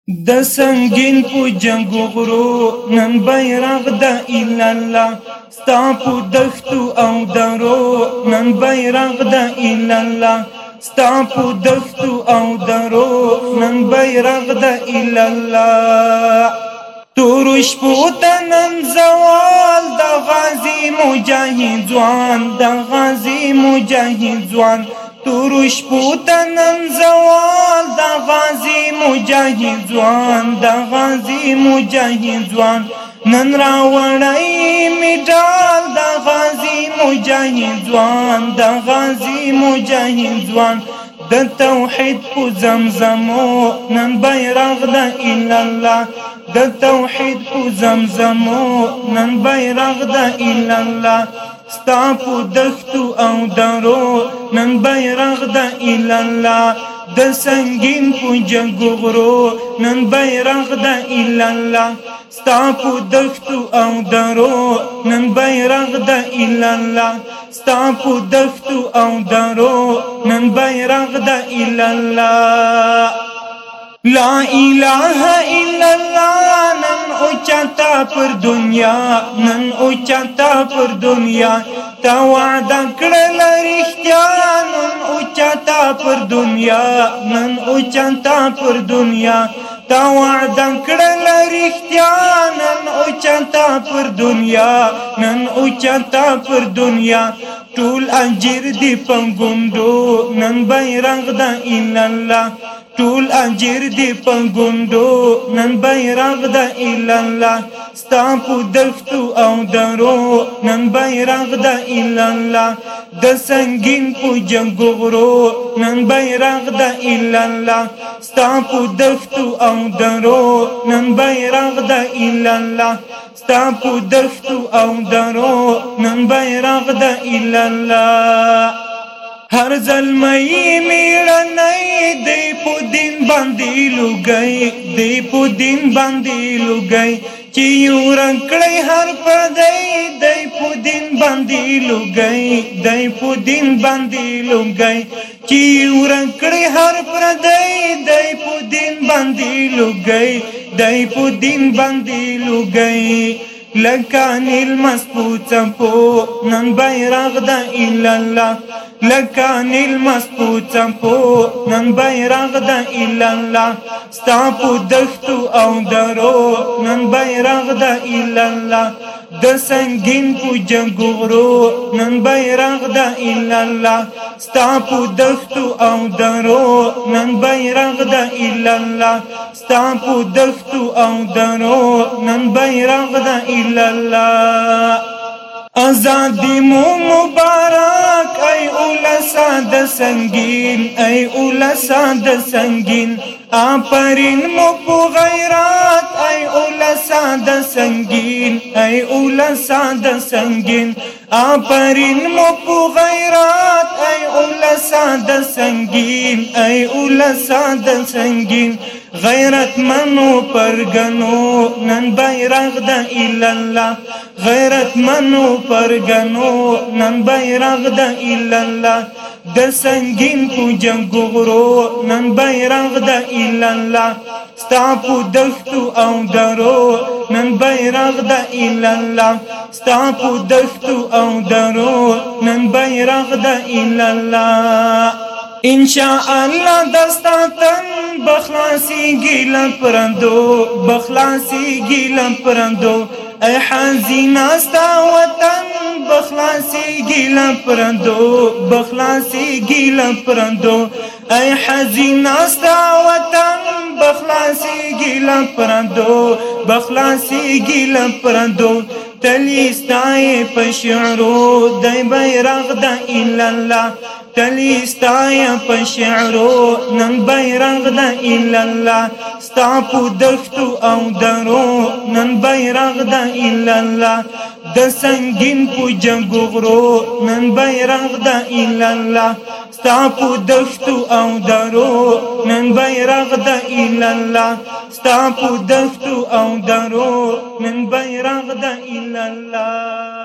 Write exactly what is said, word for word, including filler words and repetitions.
د سنگین پو جنگو غرو نن بیرغ د الا الله ستا پو دښتو او درو نن بیرغ د الا الله ستا پو دښتو او درو نن بیرغ د الا الله تور شپو ته نن زوال د غازی مجاهد ځوان د غازی مجاهد ځوان تور شپو ته نن زوال د غازی مجاهد ځوان د غازی مجاهد ځوان نن راوړی میډال د غازی مجاهد ځوان د غازی مجاهد ځوان د توحید په زمزمو نن بیرغ د الا الله د توحید په زمزمو نن بیرغ د الا الله ستا په دښتو او درو نن بیرغ د الا الله د سنگین په جنگو غرو نن بیرغ د الا الله ستا په دښتو او درو نن بیرغ د الا الله ستا په دښتو او درو نن بیرغ د الا الله لا اله الا الله نن اوچتا پر دنیا نن اوچتا پر دنیا تا وعده کړل رښتیا نن اوچتا پر دنیا نن اوچتا پر دنیا تا وعده کړل رښتیا نن اوچتا پر دنیا نن اوچتا پر دنیا ټول اجر دی پنګوندو نن بیرغ د الا الله ټول اجر دی پنګوندو نن بیرغ د الا الله ستا په دښتو او درو نن بیرغ د الا الله د سنگین په جنگو غرو نن بیرغ د الا الله ستا په دښتو او درو نن بیرغ د الا الله ستا په دښتو او درو نن بیرغ د الا الله هر ظلمئی میړنی دی په دین باندې لوګي دی په دین باندې لوګي چې یو رنګ کړی هر پردی دی په دین باندې لوګي دی په دین باندې لوګي چې یو رنګ کړی هر پردی دی په دین باندې لوګي دی په دین باندې لوګي لکان المسپوڅ پو نن بیرغ د الا الله لکان المسپوڅ پو نن بیرغ د الا الله ستا په دښتو او درو نن بیرغ د الا الله د سنگین په جنگو غرو نن بیرغ د الا الله ستا په دښتو او درو نن بیرغ د الا الله ستا په دښتو او درو نن بیرغ د الا الله آزادی مو مبارک ای اولسا د سنگین ای اولسا د سنگین آفرین مو په غیرات ای اولسا د سنگین ای اولسا د سنگین آفرین مو په غیرات ای اولسا د سنگین ای اولسا د سنگین غیرت منو پرگنو نن بیرغ د الا الله غیرت منو پرگنو نن بیرغ د الا الله د سنگین په جنگو غرو نن بیرغ د الا الله ستا په دښتو او درو نن بیرغ د الا الله ستا په دښتو او درو نن بیرغ د الا الله ان شاء الله دستا تن بخلاصی گیل پرندو بخلاصی گیل پرندو ای حزینا ستا وطن بخلاصی گیل پرندو بخلاصی گیل پرندو ای حزینا ستا وطن بخلاصی گیل پرندو بخلاصی گیل پرندو تلیستای پشعرو دی بیرغ د الا الله تلیستای پشعرو نن بیرغ د الا الله ستا په دښتو او درو نن بیرغ د الا الله د سنگین په جنگو غرو نن بیرغ د الا الله ستا په دښتو او درو نن بیرغ د الا الله ستا په دښتو او درو نن بیرغ د الا الله